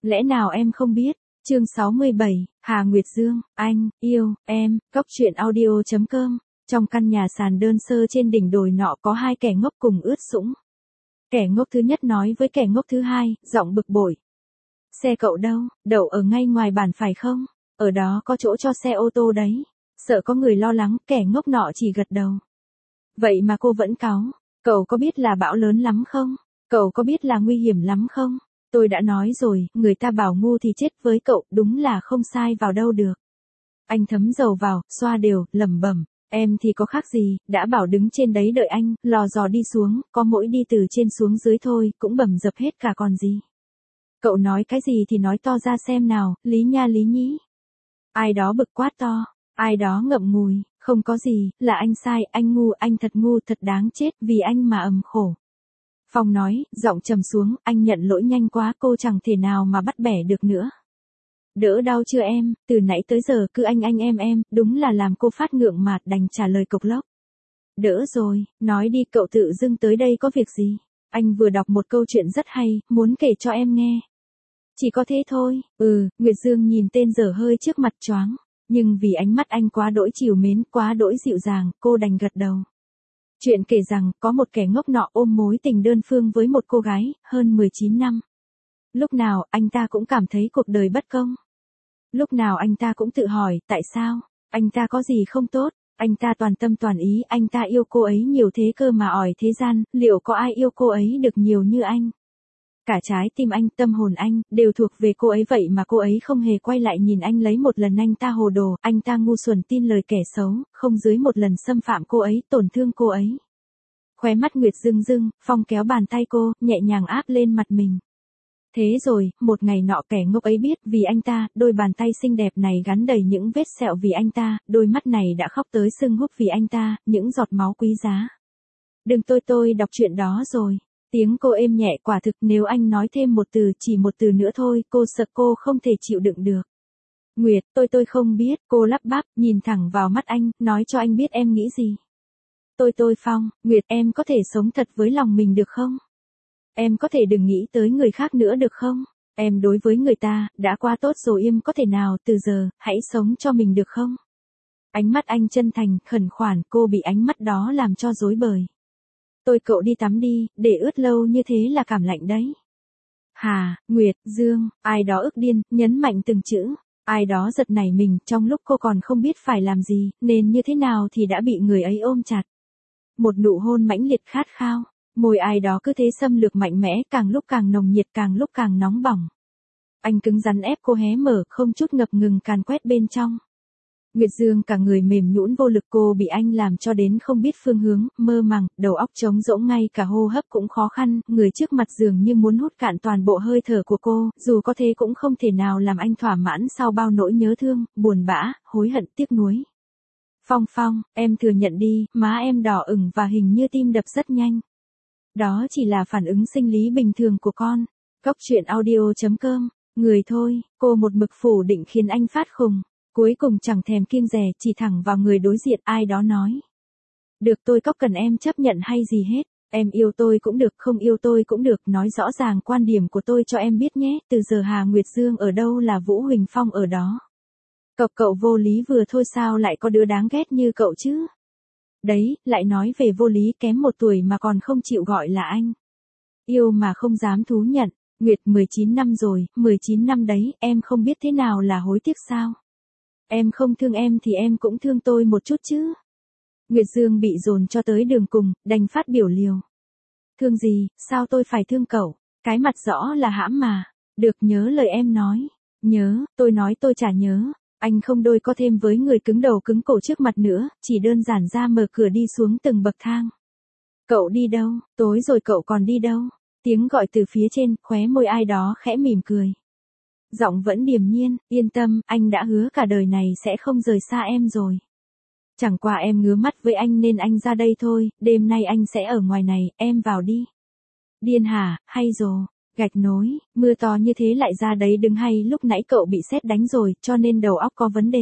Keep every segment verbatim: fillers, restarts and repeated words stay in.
Lẽ nào em không biết? Chương sáu mươi bảy, Hà Nguyệt Dương, anh, yêu, em, cóc truyện audio chấm com. Trong căn nhà sàn đơn sơ trên đỉnh đồi nọ có hai kẻ ngốc cùng ướt sũng. Kẻ ngốc thứ nhất nói với kẻ ngốc thứ hai, giọng bực bội. Xe cậu đâu, đậu ở ngay ngoài bản phải không? Ở đó có chỗ cho xe ô tô đấy. Sợ có người lo lắng, kẻ ngốc nọ chỉ gật đầu. Vậy mà cô vẫn cáu. Cậu có biết là bão lớn lắm không? Cậu có biết là nguy hiểm lắm không? Tôi đã nói rồi, người ta bảo ngu thì chết với cậu, đúng là không sai vào đâu được. Anh thấm dầu vào, xoa đều, lẩm bẩm. Em thì có khác gì, đã bảo đứng trên đấy đợi anh, lò dò đi xuống, có mỗi đi từ trên xuống dưới thôi, cũng bầm dập hết cả còn gì. Cậu nói cái gì thì nói to ra xem nào, lý nha lý nhí. Ai đó bực quát to, ai đó ngậm ngùi, không có gì, là anh sai, anh ngu, anh thật ngu, thật đáng chết, vì anh mà ầm khổ. Phong nói, giọng trầm xuống, anh nhận lỗi nhanh quá, cô chẳng thể nào mà bắt bẻ được nữa. Đỡ đau chưa em, từ nãy tới giờ cứ anh anh em em, đúng là làm cô phát ngượng mà đành trả lời cộc lốc. Đỡ rồi, nói đi, cậu tự dưng tới đây có việc gì? Anh vừa đọc một câu chuyện rất hay, muốn kể cho em nghe. Chỉ có thế thôi, ừ, Nguyệt Dương nhìn tên dở hơi trước mặt choáng, nhưng vì ánh mắt anh quá đỗi trìu mến, quá đỗi dịu dàng, cô đành gật đầu. Chuyện kể rằng, có một kẻ ngốc nọ ôm mối tình đơn phương với một cô gái, hơn mười chín năm. Lúc nào, anh ta cũng cảm thấy cuộc đời bất công. Lúc nào anh ta cũng tự hỏi, tại sao? Anh ta có gì không tốt? Anh ta toàn tâm toàn ý, anh ta yêu cô ấy nhiều thế cơ mà ỏi thế gian, liệu có ai yêu cô ấy được nhiều như anh? Cả trái tim anh, tâm hồn anh, đều thuộc về cô ấy vậy mà cô ấy không hề quay lại nhìn anh lấy một lần anh ta hồ đồ, anh ta ngu xuẩn tin lời kẻ xấu, không dưới một lần xâm phạm cô ấy, tổn thương cô ấy. Khóe mắt Nguyệt rưng rưng, Phong kéo bàn tay cô, nhẹ nhàng áp lên mặt mình. Thế rồi, một ngày nọ kẻ ngốc ấy biết vì anh ta, đôi bàn tay xinh đẹp này gắn đầy những vết sẹo vì anh ta, đôi mắt này đã khóc tới sưng húp vì anh ta, những giọt máu quý giá. Đừng tôi tôi đọc chuyện đó rồi. Tiếng cô êm nhẹ quả thực nếu anh nói thêm một từ, chỉ một từ nữa thôi, cô sợ cô không thể chịu đựng được. Nguyệt, tôi tôi không biết, cô lắp bắp, nhìn thẳng vào mắt anh, nói cho anh biết em nghĩ gì. Tôi tôi Phong, Nguyệt em có thể sống thật với lòng mình được không? Em có thể đừng nghĩ tới người khác nữa được không? Em đối với người ta, đã quá tốt rồi em có thể nào từ giờ, hãy sống cho mình được không? Ánh mắt anh chân thành, khẩn khoản, cô bị ánh mắt đó làm cho rối bời. Tôi cậu đi tắm đi, để ướt lâu như thế là cảm lạnh đấy. Hà, Nguyệt, Dương, ai đó ức điên, nhấn mạnh từng chữ. Ai đó giật nảy mình, trong lúc cô còn không biết phải làm gì, nên như thế nào thì đã bị người ấy ôm chặt. Một nụ hôn mãnh liệt khát khao. Môi ai đó cứ thế xâm lược mạnh mẽ, càng lúc càng nồng nhiệt, càng lúc càng nóng bỏng. Anh cứng rắn ép cô hé mở, không chút ngập ngừng càn quét bên trong. Nguyệt Dương cả người mềm nhũn vô lực, cô bị anh làm cho đến không biết phương hướng, mơ màng, đầu óc trống rỗng, ngay cả hô hấp cũng khó khăn, người trước mặt dường như muốn hút cạn toàn bộ hơi thở của cô, dù có thế cũng không thể nào làm anh thỏa mãn sau bao nỗi nhớ thương, buồn bã, hối hận, tiếc nuối. Phong Phong, em thừa nhận đi, má em đỏ ửng và hình như tim đập rất nhanh. Đó chỉ là phản ứng sinh lý bình thường của con. Cóc truyện audio chấm com. Người thôi, cô một mực phủ định khiến anh phát khùng. Cuối cùng chẳng thèm kiêng dè, chỉ thẳng vào người đối diện, ai đó nói. Được, tôi cóc cần em chấp nhận hay gì hết. Em yêu tôi cũng được, không yêu tôi cũng được, nói rõ ràng quan điểm của tôi cho em biết nhé. Từ giờ Hà Nguyệt Dương ở đâu là Vũ Huỳnh Phong ở đó. Cậu cậu vô lý vừa thôi, sao lại có đứa đáng ghét như cậu chứ? Đấy, lại nói về vô lý, kém một tuổi mà còn không chịu gọi là anh. Yêu mà không dám thú nhận. Nguyệt mười chín năm rồi, mười chín năm đấy, em không biết thế nào là hối tiếc sao? Em không thương em thì em cũng thương tôi một chút chứ. Nguyệt Dương bị dồn cho tới đường cùng, đành phát biểu liều. Thương gì, sao tôi phải thương cậu? Cái mặt rõ là hãm mà. Được, nhớ lời em nói. Nhớ, tôi nói tôi chả nhớ. Anh không đôi co thêm với người cứng đầu cứng cổ trước mặt nữa, chỉ đơn giản ra mở cửa đi xuống từng bậc thang. Cậu đi đâu, tối rồi cậu còn đi đâu? Tiếng gọi từ phía trên, khóe môi ai đó khẽ mỉm cười. Giọng vẫn điềm nhiên, yên tâm, anh đã hứa cả đời này sẽ không rời xa em rồi. Chẳng qua em ngứa mắt với anh nên anh ra đây thôi, đêm nay anh sẽ ở ngoài này, em vào đi. Điên hả, hay rồi. Gạch nối, mưa to như thế lại ra đấy đứng, hay lúc nãy cậu bị sét đánh rồi, cho nên đầu óc có vấn đề.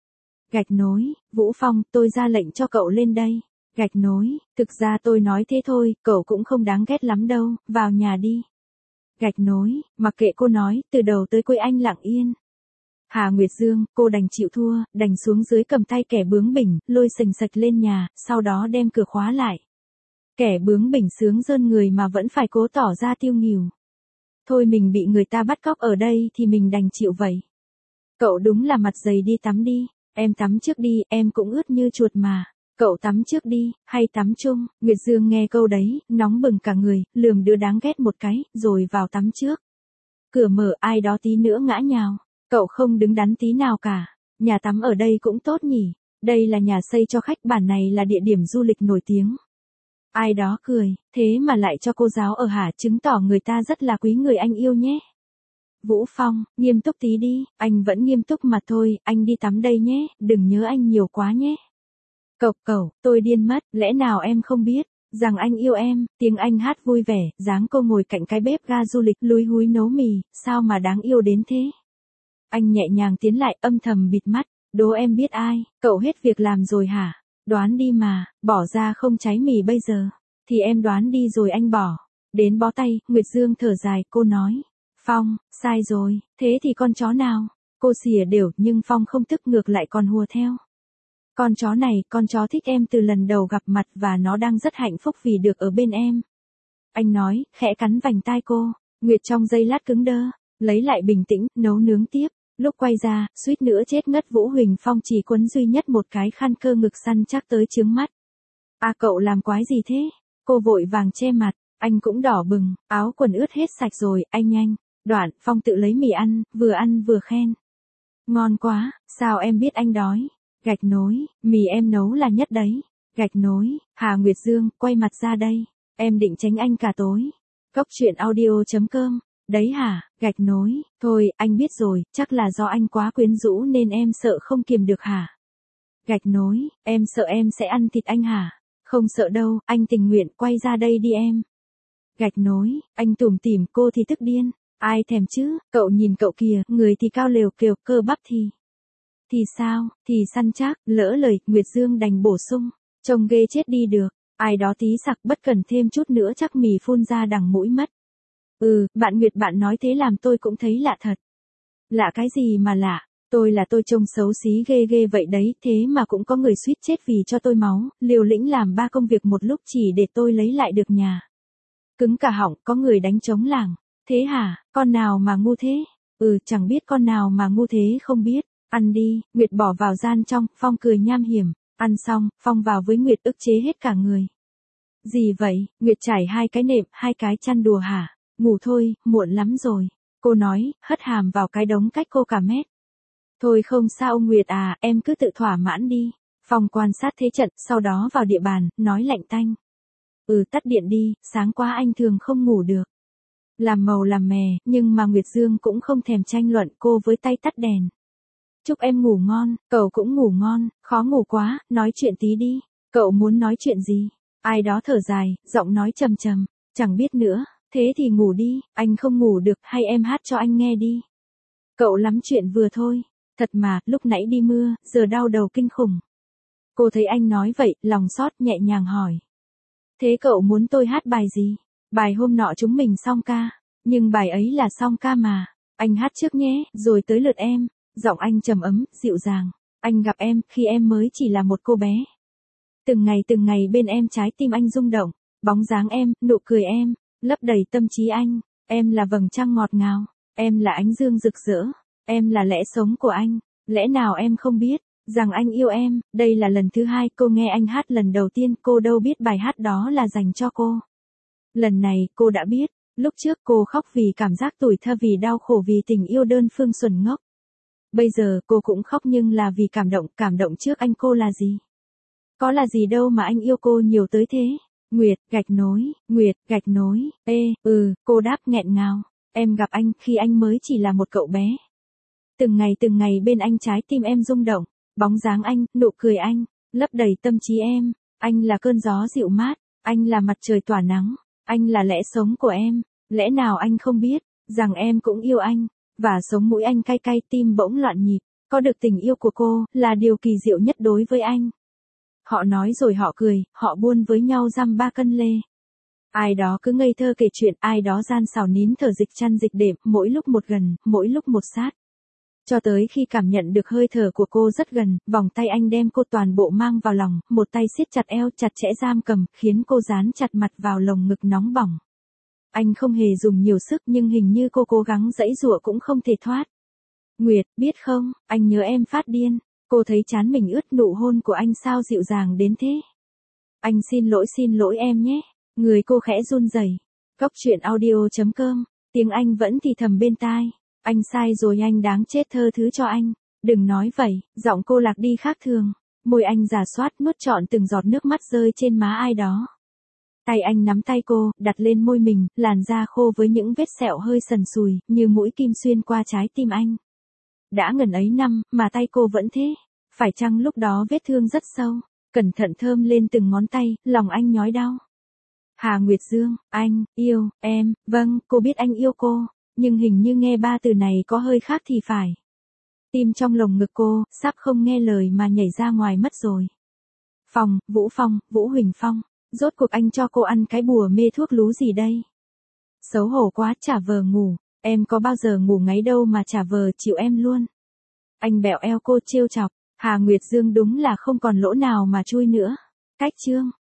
Gạch nối, Vũ Phong, tôi ra lệnh cho cậu lên đây. Gạch nối, thực ra tôi nói thế thôi, cậu cũng không đáng ghét lắm đâu, vào nhà đi. Gạch nối, mặc kệ cô nói, từ đầu tới cuối anh lặng yên. Hà Nguyệt Dương, cô đành chịu thua, đành xuống dưới cầm tay kẻ bướng bỉnh, lôi sình sạch lên nhà, sau đó đem cửa khóa lại. Kẻ bướng bỉnh sướng rơn người mà vẫn phải cố tỏ ra tiêu nghỉu. Thôi mình bị người ta bắt cóc ở đây thì mình đành chịu vậy. Cậu đúng là mặt dày, đi tắm đi, em tắm trước đi, em cũng ướt như chuột mà. Cậu tắm trước đi, hay tắm chung. Nguyệt Dương nghe câu đấy, nóng bừng cả người, lườm đứa đáng ghét một cái, rồi vào tắm trước. Cửa mở, ai đó tí nữa ngã nhào. Cậu không đứng đắn tí nào cả. Nhà tắm ở đây cũng tốt nhỉ. Đây là nhà xây cho khách, bản này là địa điểm du lịch nổi tiếng. Ai đó cười, thế mà lại cho cô giáo ở hả, chứng tỏ người ta rất là quý người anh yêu nhé. Vũ Phong, nghiêm túc tí đi, anh vẫn nghiêm túc mà thôi, anh đi tắm đây nhé, đừng nhớ anh nhiều quá nhé. Cậu, cậu, tôi điên mất, lẽ nào em không biết, rằng anh yêu em, tiếng anh hát vui vẻ, dáng cô ngồi cạnh cái bếp ga du lịch lúi húi nấu mì, sao mà đáng yêu đến thế. Anh nhẹ nhàng tiến lại, âm thầm bịt mắt, đố em biết ai, cậu hết việc làm rồi hả? Đoán đi mà, bỏ ra không cháy mì bây giờ, thì em đoán đi rồi anh bỏ. Đến bó tay, Nguyệt Dương thở dài, cô nói, Phong, sai rồi, thế thì con chó nào? Cô xỉa đều, nhưng Phong không tức, ngược lại còn hùa theo. Con chó này, con chó thích em từ lần đầu gặp mặt và nó đang rất hạnh phúc vì được ở bên em. Anh nói, khẽ cắn vành tai cô. Nguyệt trong giây lát cứng đơ, lấy lại bình tĩnh, nấu nướng tiếp. Lúc quay ra, suýt nữa chết ngất, Vũ Huỳnh Phong chỉ quấn duy nhất một cái khăn cơ ngực săn chắc tới chướng mắt. À cậu làm quái gì thế? Cô vội vàng che mặt, anh cũng đỏ bừng, áo quần ướt hết sạch rồi, anh nhanh. Đoạn, Phong tự lấy mì ăn, vừa ăn vừa khen. Ngon quá, sao em biết anh đói? Gạch nối, mì em nấu là nhất đấy. Gạch nối, Hà Nguyệt Dương, quay mặt ra đây. Em định tránh anh cả tối. Cốc truyện audio chấm com. Đấy hả, gạch nối, thôi, anh biết rồi, chắc là do anh quá quyến rũ nên em sợ không kiềm được hả? Gạch nối, em sợ em sẽ ăn thịt anh hả? Không sợ đâu, anh tình nguyện, quay ra đây đi em. Gạch nối, anh tủm tỉm, cô thì tức điên. Ai thèm chứ, cậu nhìn cậu kìa, người thì cao lều kều, cơ bắp thì. Thì sao, thì săn chắc, lỡ lời, Nguyệt Dương đành bổ sung. Trông ghê chết đi được, ai đó tí sặc, bất cần thêm chút nữa chắc mì phun ra đằng mũi mất. Ừ, bạn Nguyệt, bạn nói thế làm tôi cũng thấy lạ thật. Lạ cái gì mà lạ, tôi là tôi trông xấu xí ghê ghê vậy đấy, thế mà cũng có người suýt chết vì cho tôi máu, liều lĩnh làm ba công việc một lúc chỉ để tôi lấy lại được nhà. Cứng cả họng, có người đánh trống làng. Thế hả, con nào mà ngu thế? Ừ, chẳng biết con nào mà ngu thế không biết. Ăn đi, Nguyệt bỏ vào gian trong, Phong cười nham hiểm. Ăn xong, Phong vào với Nguyệt ức chế hết cả người. Gì vậy, Nguyệt trải hai cái nệm, hai cái chăn đùa hả? Ngủ thôi, muộn lắm rồi. Cô nói, hất hàm vào cái đống cách cô cả mét. Thôi không sao Nguyệt à, em cứ tự thỏa mãn đi. Phong quan sát thế trận, sau đó vào địa bàn, nói lạnh tanh. Ừ, tắt điện đi, sáng quá anh thường không ngủ được. Làm màu làm mè, nhưng mà Nguyệt Dương cũng không thèm tranh luận, cô với tay tắt đèn. Chúc em ngủ ngon, cậu cũng ngủ ngon, khó ngủ quá, nói chuyện tí đi. Cậu muốn nói chuyện gì? Ai đó thở dài, giọng nói trầm trầm, chẳng biết nữa, thế thì ngủ đi, anh không ngủ được, hay em hát cho anh nghe đi. Cậu lắm chuyện vừa thôi, thật mà, lúc nãy đi mưa, giờ đau đầu kinh khủng. Cô thấy anh nói vậy, lòng xót, nhẹ nhàng hỏi. Thế cậu muốn tôi hát bài gì? Bài hôm nọ chúng mình song ca, nhưng bài ấy là song ca mà, anh hát trước nhé, rồi tới lượt em. Giọng anh trầm ấm, dịu dàng. Anh gặp em, khi em mới chỉ là một cô bé. Từng ngày từng ngày bên em trái tim anh rung động. Bóng dáng em, nụ cười em, lấp đầy tâm trí anh. Em là vầng trăng ngọt ngào. Em là ánh dương rực rỡ. Em là lẽ sống của anh. Lẽ nào em không biết, rằng anh yêu em. Đây là lần thứ hai cô nghe anh hát, lần đầu tiên cô đâu biết bài hát đó là dành cho cô. Lần này, cô đã biết. Lúc trước cô khóc vì cảm giác tủi thân, vì đau khổ, vì tình yêu đơn phương xuẩn ngốc. Bây giờ cô cũng khóc, nhưng là vì cảm động, cảm động trước anh. Cô là gì? Có là gì đâu mà anh yêu cô nhiều tới thế. Nguyệt, gạch nối, Nguyệt, gạch nối, ê, ừ, cô đáp nghẹn ngào. Em gặp anh khi anh mới chỉ là một cậu bé. Từng ngày từng ngày bên anh trái tim em rung động. Bóng dáng anh, nụ cười anh, lấp đầy tâm trí em. Anh là cơn gió dịu mát. Anh là mặt trời tỏa nắng. Anh là lẽ sống của em. Lẽ nào anh không biết, rằng em cũng yêu anh. Và sống mũi anh cay cay, tim bỗng loạn nhịp. Có được tình yêu của cô, là điều kỳ diệu nhất đối với anh. Họ nói rồi họ cười, họ buôn với nhau dăm ba cân lê. Ai đó cứ ngây thơ kể chuyện, ai đó gian xảo nín thở dịch chăn dịch đệm, mỗi lúc một gần, mỗi lúc một sát. Cho tới khi cảm nhận được hơi thở của cô rất gần, vòng tay anh đem cô toàn bộ mang vào lòng, một tay siết chặt eo chặt chẽ giam cầm, khiến cô dán chặt mặt vào lồng ngực nóng bỏng. Anh không hề dùng nhiều sức nhưng hình như cô cố gắng giãy giụa cũng không thể thoát. Nguyệt, biết không, anh nhớ em phát điên. Cô thấy trán mình ướt, nụ hôn của anh sao dịu dàng đến thế. Anh xin lỗi xin lỗi em nhé. Người cô khẽ run rẩy. Cốc truyện audio chấm com, tiếng Anh vẫn thì thầm bên tai. Anh sai rồi, anh đáng chết, thơ thứ cho anh. Đừng nói vậy, giọng cô lạc đi khác thường. Môi anh rà soát nuốt trọn từng giọt nước mắt rơi trên má ai đó. Tay anh nắm tay cô, đặt lên môi mình, làn da khô với những vết sẹo hơi sần sùi, như mũi kim xuyên qua trái tim anh. Đã ngần ấy năm, mà tay cô vẫn thế. Phải chăng lúc đó vết thương rất sâu? Cẩn thận thơm lên từng ngón tay, lòng anh nhói đau. Hà Nguyệt Dương, anh, yêu, em, vâng, cô biết anh yêu cô, nhưng hình như nghe ba từ này có hơi khác thì phải. Tim trong lồng ngực cô, sắp không nghe lời mà nhảy ra ngoài mất rồi. Phong, Vũ Phong, Vũ Huỳnh Phong, rốt cuộc anh cho cô ăn cái bùa mê thuốc lú gì đây? Xấu hổ quá, chả vờ ngủ, em có bao giờ ngủ ngáy đâu mà chả vờ chịu em luôn. Anh bẹo eo cô trêu chọc, Hà Nguyệt Dương đúng là không còn lỗ nào mà chui nữa. Cách chương